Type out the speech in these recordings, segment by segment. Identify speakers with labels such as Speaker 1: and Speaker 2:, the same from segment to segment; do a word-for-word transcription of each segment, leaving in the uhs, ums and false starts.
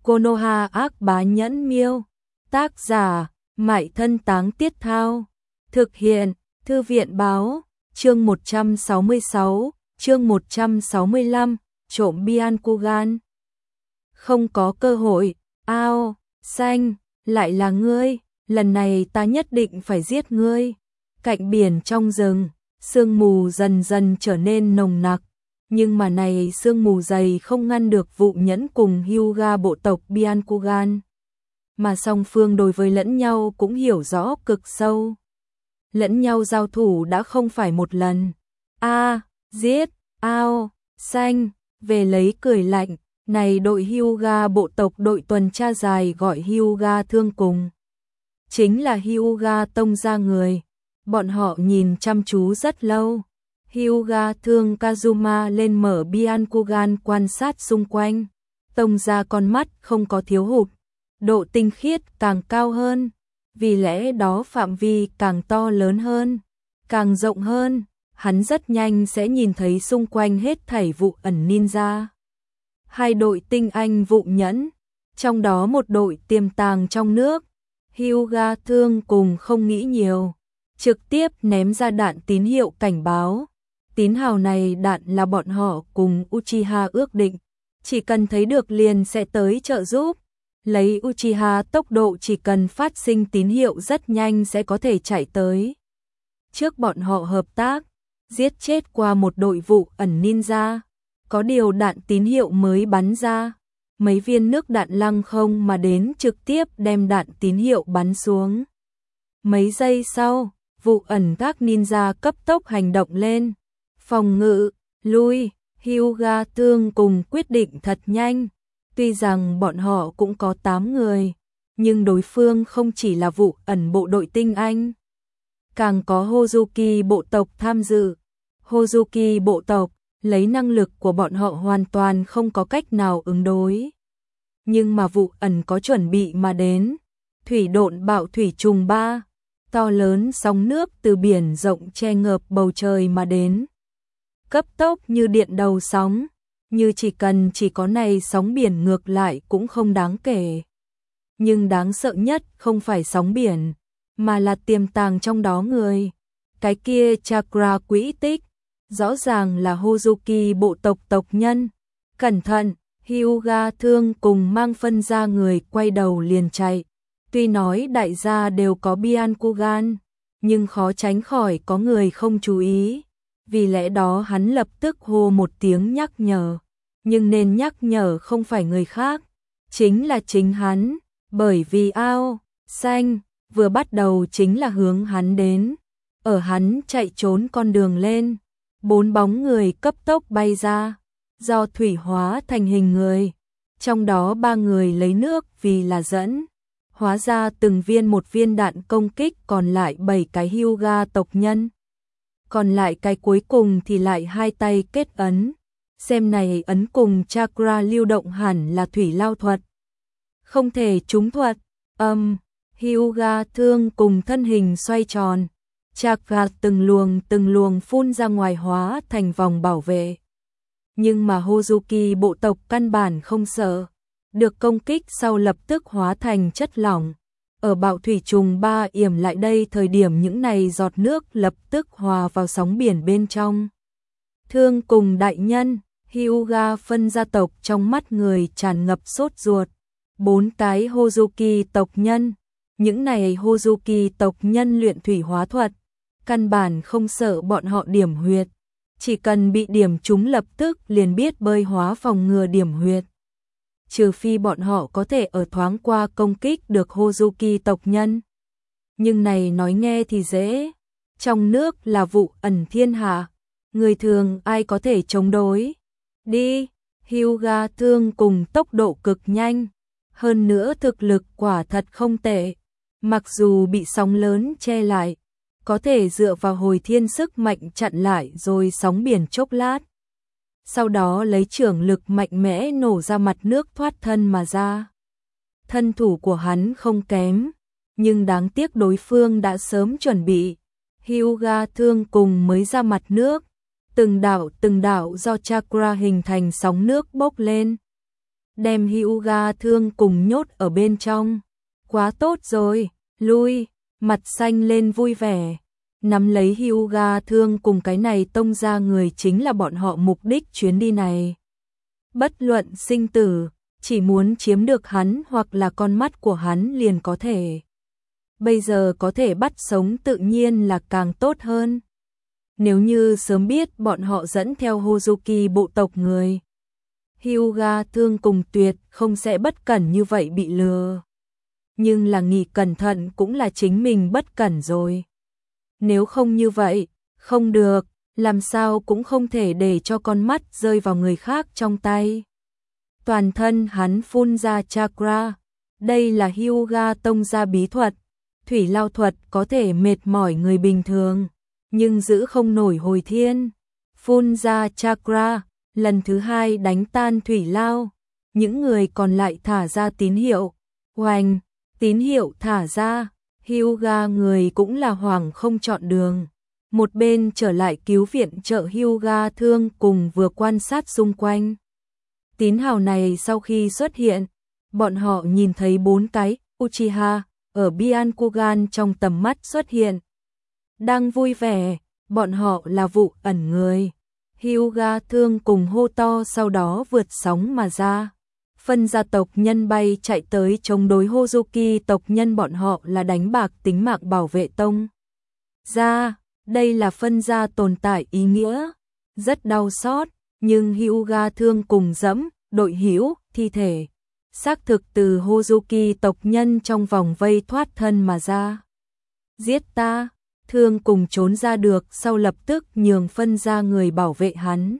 Speaker 1: Konoha ác bá nhẫn miêu. Tác giả, Mại Thân Táng Tiết Thao. Thực hiện, Thư viện báo. Chương một trăm sáu mươi sáu, chương một trăm sáu mươi lăm, trộm Byakugan. Không có cơ hội, ao, xanh, lại là ngươi, lần này ta nhất định phải giết ngươi. Cạnh biển trong rừng, sương mù dần dần trở nên nồng nặc, nhưng mà này sương mù dày không ngăn được vụ nhẫn cùng Hyuga bộ tộc Byakugan. Mà song phương đối với lẫn nhau cũng hiểu rõ cực sâu. Lẫn nhau giao thủ đã không phải một lần. A, giết, ao, xanh, về lấy cười lạnh, này đội Hyuga bộ tộc đội tuần tra dài gọi Hyuga thương cùng. Chính là Hyuga tông ra người. Bọn họ nhìn chăm chú rất lâu. Hyuga thương Kazuma lên mở Byakugan quan sát xung quanh. Tông ra con mắt không có thiếu hụt. Độ tinh khiết càng cao hơn. Vì lẽ đó phạm vi càng to lớn hơn, càng rộng hơn, hắn rất nhanh sẽ nhìn thấy xung quanh hết thảy vụ ẩn ninja. Hai đội tinh anh vụ nhẫn, trong đó một đội tiềm tàng trong nước. Hyuga thương cùng không nghĩ nhiều, trực tiếp ném ra đạn tín hiệu cảnh báo. Tín hào này đạn là bọn họ cùng Uchiha ước định, chỉ cần thấy được liền sẽ tới trợ giúp. Lấy Uchiha tốc độ chỉ cần phát sinh tín hiệu rất nhanh sẽ có thể chạy tới. Trước bọn họ hợp tác, giết chết qua một đội vụ ẩn ninja. Có điều đạn tín hiệu mới bắn ra, mấy viên nước đạn lăng không mà đến trực tiếp đem đạn tín hiệu bắn xuống. Mấy giây sau, vụ ẩn các ninja cấp tốc hành động lên. Phòng ngự, lui, Hyuga thương cùng quyết định thật nhanh. Tuy rằng bọn họ cũng có tám người, nhưng đối phương không chỉ là vụ ẩn bộ đội tinh anh. Càng có Hozuki bộ tộc tham dự. Hozuki bộ tộc, lấy năng lực của bọn họ hoàn toàn không có cách nào ứng đối. Nhưng mà vụ ẩn có chuẩn bị mà đến. Thủy độn bạo thủy trùng ba, to lớn sóng nước từ biển rộng che ngợp bầu trời mà đến. Cấp tốc như điện đầu sóng. Như chỉ cần chỉ có này sóng biển ngược lại cũng không đáng kể. Nhưng đáng sợ nhất không phải sóng biển, mà là tiềm tàng trong đó người. Cái kia chakra quỹ tích, rõ ràng là Hozuki bộ tộc tộc nhân. Cẩn thận, Hyuga thương cùng mang phân ra người quay đầu liền chạy. Tuy nói đại gia đều có Byakugan, nhưng khó tránh khỏi có người không chú ý. Vì lẽ đó hắn lập tức hô một tiếng nhắc nhở. Nhưng nên nhắc nhở không phải người khác, chính là chính hắn. Bởi vì ao, xanh, vừa bắt đầu chính là hướng hắn đến. Ở hắn chạy trốn con đường lên, bốn bóng người cấp tốc bay ra, do thủy hóa thành hình người. Trong đó ba người lấy nước vì là dẫn, hóa ra từng viên một viên đạn công kích còn lại bảy cái Hyuga tộc nhân. Còn lại cái cuối cùng thì lại hai tay kết ấn. Xem này ấn cùng chakra lưu động hẳn là thủy lao thuật. Không thể trúng thuật. Âm, um, Hyuga thương cùng thân hình xoay tròn. Chakra từng luồng từng luồng phun ra ngoài hóa thành vòng bảo vệ. Nhưng mà Hozuki bộ tộc căn bản không sợ. Được công kích sau lập tức hóa thành chất lỏng. Ở bạo thủy trùng ba yểm lại đây thời điểm những này giọt nước lập tức hòa vào sóng biển bên trong. Thương cùng đại nhân, Hyuga phân gia tộc trong mắt người tràn ngập sốt ruột. Bốn cái Hozuki tộc nhân, những này Hozuki tộc nhân luyện thủy hóa thuật, căn bản không sợ bọn họ điểm huyệt. Chỉ cần bị điểm chúng lập tức liền biết bơi hóa phòng ngừa điểm huyệt. Trừ phi bọn họ có thể ở thoáng qua công kích được Hozuki tộc nhân. Nhưng này nói nghe thì dễ. Trong nước là vụ ẩn thiên hạ, người thường ai có thể chống đối. Đi, Hyuga thương cùng tốc độ cực nhanh. Hơn nữa thực lực quả thật không tệ. Mặc dù bị sóng lớn che lại, có thể dựa vào hồi thiên sức mạnh chặn lại rồi sóng biển chốc lát. Sau đó lấy trưởng lực mạnh mẽ nổ ra mặt nước thoát thân mà ra. Thân thủ của hắn không kém, nhưng đáng tiếc đối phương đã sớm chuẩn bị. Hyuga thương cùng mới ra mặt nước. Từng đảo từng đảo do chakra hình thành sóng nước bốc lên. đem Hyuga Thương cùng nhốt ở bên trong. Quá tốt rồi, lui, mặt xanh lên vui vẻ. Nắm lấy Hyuga Thương cùng cái này tông ra người chính là bọn họ mục đích chuyến đi này. Bất luận sinh tử, chỉ muốn chiếm được hắn hoặc là con mắt của hắn liền có thể. Bây giờ có thể bắt sống tự nhiên là càng tốt hơn. Nếu như sớm biết bọn họ dẫn theo Hozuki bộ tộc người, Hyuga Thương cùng tuyệt không sẽ bất cẩn như vậy bị lừa. Nhưng là nghỉ cẩn thận cũng là chính mình bất cẩn rồi. Nếu không như vậy, không được, làm sao cũng không thể để cho con mắt rơi vào người khác trong tay. Toàn thân hắn phun ra chakra, đây là Hyuga tông gia bí thuật. Thủy lao thuật có thể mệt mỏi người bình thường, nhưng giữ không nổi hồi thiên. Phun ra chakra, lần thứ hai đánh tan thủy lao. Những người còn lại thả ra tín hiệu. Hoành, tín hiệu thả ra, Hyuga người cũng là hoảng không chọn đường. Một bên trở lại cứu viện trợ Hyuga Thương cùng vừa quan sát xung quanh. Tín hào này sau khi xuất hiện, bọn họ nhìn thấy bốn cái Uchiha ở Byakugan trong tầm mắt xuất hiện. Đang vui vẻ, bọn họ là vụ ẩn người. Hyuga Thương cùng hô to sau đó vượt sóng mà ra. Phân gia tộc nhân bay chạy tới chống đối Hozuki tộc nhân, bọn họ là đánh bạc tính mạng bảo vệ tông gia. Đây là phân gia tồn tại ý nghĩa. Rất đau xót, nhưng Hyuga Thương cùng dẫm, đội hữu, thi thể. Xác thực từ Hozuki tộc nhân trong vòng vây thoát thân mà ra. Giết ta, Thương cùng trốn ra được sau lập tức nhường phân gia người bảo vệ hắn.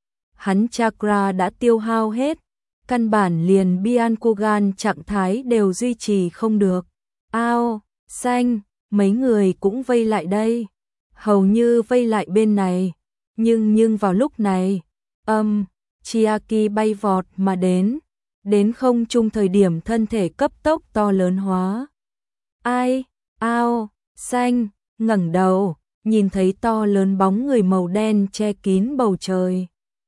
Speaker 1: Hắn chakra đã tiêu hao hết, căn bản liền Byakugan trạng thái đều duy trì không được. Ao, xanh, mấy người cũng vây lại đây. Hầu như vây lại bên này. Nhưng nhưng vào lúc này, âm, um, Chiaki bay vọt mà đến. Đến không trung thời điểm thân thể cấp tốc to lớn hóa. Ai, ao, xanh, ngẩng đầu, nhìn thấy to lớn bóng người màu đen che kín bầu trời.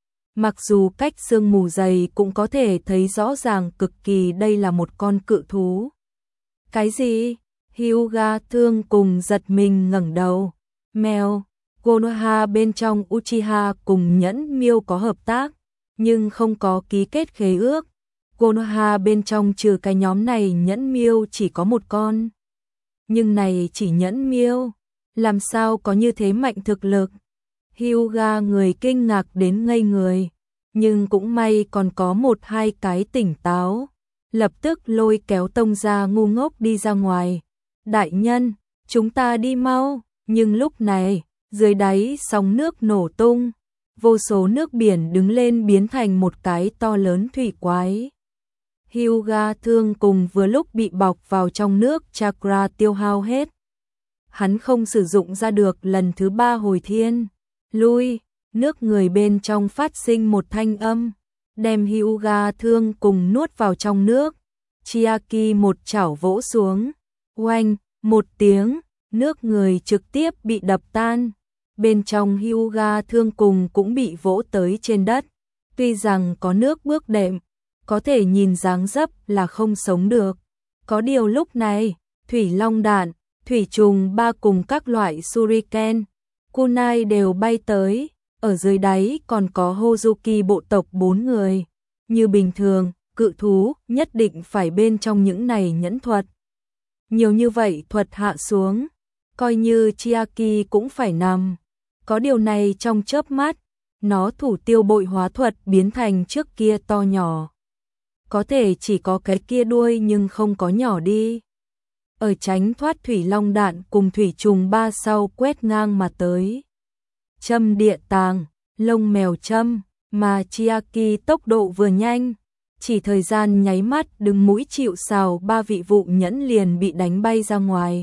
Speaker 1: Mặc dù cách sương mù dày cũng có thể thấy rõ ràng cực kỳ đây là một con cự thú. Cái gì? Hyuga Thương cùng giật mình ngẩng đầu. Mèo, Konoha bên trong Uchiha cùng Nhẫn Miêu có hợp tác, nhưng không có ký kết khế ước. Konoha bên trong trừ cái nhóm này Nhẫn Miêu chỉ có một con. Nhưng này chỉ Nhẫn Miêu, làm sao có như thế mạnh thực lực? Hyuga người kinh ngạc đến ngây người, nhưng cũng may còn có một hai cái tỉnh táo. Lập tức lôi kéo tông gia ngu ngốc đi ra ngoài. Đại nhân, chúng ta đi mau. Nhưng lúc này, dưới đáy sóng nước nổ tung, vô số nước biển đứng lên biến thành một cái to lớn thủy quái. Hyuga Thương cùng vừa lúc bị bọc vào trong nước, chakra tiêu hao hết. Hắn không sử dụng ra được lần thứ ba hồi thiên. Lui, nước người bên trong phát sinh một thanh âm, đem Hyuga Thương cùng nuốt vào trong nước. Chiaki một chảo vỗ xuống, oanh, một tiếng, nước người trực tiếp bị đập tan. Bên trong Hyuga Thương cùng cũng bị vỗ tới trên đất. Tuy rằng có nước bước đệm, có thể nhìn dáng dấp là không sống được. Có điều lúc này, thủy long đạn, thủy trùng ba cùng các loại shuriken, kunai đều bay tới. Ở dưới đáy còn có Hozuki bộ tộc bốn người. Như bình thường, cự thú nhất định phải bên trong những này nhẫn thuật. Nhiều như vậy thuật hạ xuống, coi như Chiaki cũng phải nằm. Có điều này trong chớp mắt, nó thủ tiêu bội hóa thuật biến thành trước kia to nhỏ. Có thể chỉ có cái kia đuôi nhưng không có nhỏ đi. Ở tránh thoát thủy long đạn cùng thủy trùng ba sau quét ngang mà tới. Châm địa tàng, lông mèo châm, mà Chiaki tốc độ vừa nhanh. Chỉ thời gian nháy mắt đứng mũi chịu sào ba vị vụ nhẫn liền bị đánh bay ra ngoài.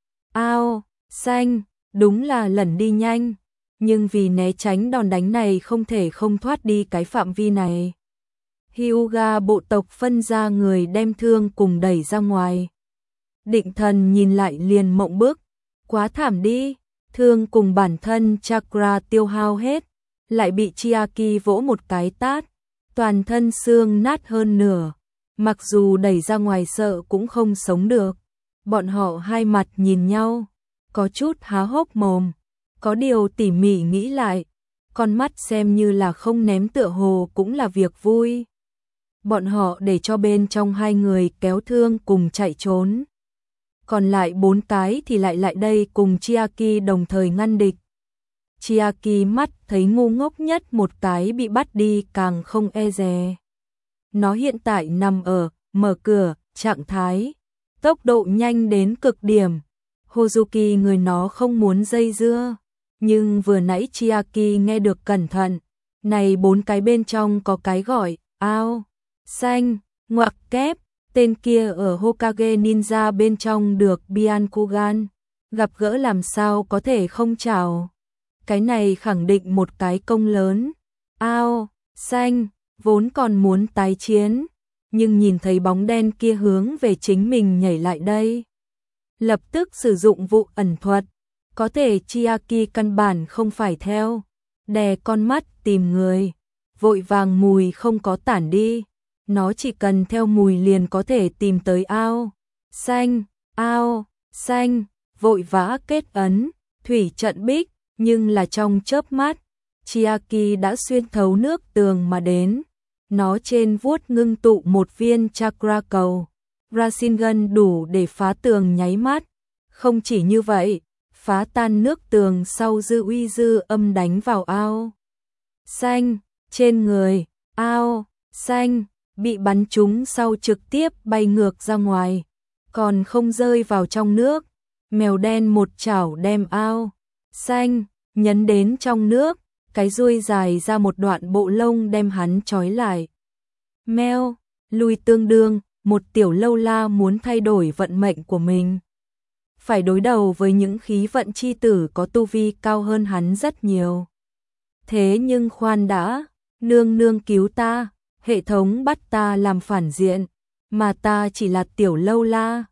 Speaker 1: Ao, xanh, đúng là lẩn đi nhanh. Nhưng vì né tránh đòn đánh này không thể không thoát đi cái phạm vi này. Hyuga bộ tộc phân ra người đem Thương cùng đẩy ra ngoài. Định Thần nhìn lại liền mộng bức. Quá thảm đi, Thương cùng bản thân chakra tiêu hao hết. Lại bị Chiaki vỗ một cái tát. toàn thân xương nát hơn nửa, mặc dù đẩy ra ngoài sợ cũng không sống được. Bọn họ hai mặt nhìn nhau, có chút há hốc mồm, có điều tỉ mỉ nghĩ lại, con mắt xem như là không ném tựa hồ cũng là việc vui. Bọn họ để cho bên trong hai người kéo thương cùng chạy trốn. Còn lại bốn cái thì lại lại đây cùng Chiaki đồng thời ngăn địch. Chiaki mắt thấy ngu ngốc nhất một cái bị bắt đi càng không e dè. Nó hiện tại nằm ở, mở cửa, trạng thái, tốc độ nhanh đến cực điểm. Hozuki người nó không muốn dây dưa, nhưng vừa nãy Chiaki nghe được cẩn thận, này bốn cái bên trong có cái gọi, ao, xanh, ngoặc kép, tên kia ở Hokage Ninja bên trong được Byakugan, gặp gỡ làm sao có thể không chào. Cái này khẳng định một cái công lớn. Ao, xanh, vốn còn muốn tái chiến, nhưng nhìn thấy bóng đen kia hướng về chính mình nhảy lại đây. Lập tức sử dụng vụ ẩn thuật, có thể Chiaki căn bản không phải theo, đè con mắt tìm người, vội vàng mùi không có tản đi, nó chỉ cần theo mùi liền có thể tìm tới ao, xanh, ao, xanh, vội vã kết ấn, thủy trận bích, nhưng là trong chớp mắt, Chiaki đã xuyên thấu nước tường mà đến, nó trên vuốt ngưng tụ một viên chakra cầu, Rasengan đủ để phá tường nháy mắt, không chỉ như vậy, phá tan nước tường sau dư uy dư âm đánh vào ao. Xanh, trên người, ao, xanh, bị bắn trúng sau trực tiếp bay ngược ra ngoài, còn không rơi vào trong nước, mèo đen một chảo đem ao, xanh, nhấn đến trong nước, cái đuôi dài ra một đoạn bộ lông đem hắn trói lại. Mèo, lui tương đương, một tiểu lâu la muốn thay đổi vận mệnh của mình. Phải đối đầu với những khí vận chi tử có tu vi cao hơn hắn rất nhiều. Thế nhưng khoan đã, nương nương cứu ta, hệ thống bắt ta làm phản diện, mà ta chỉ là tiểu lâu la,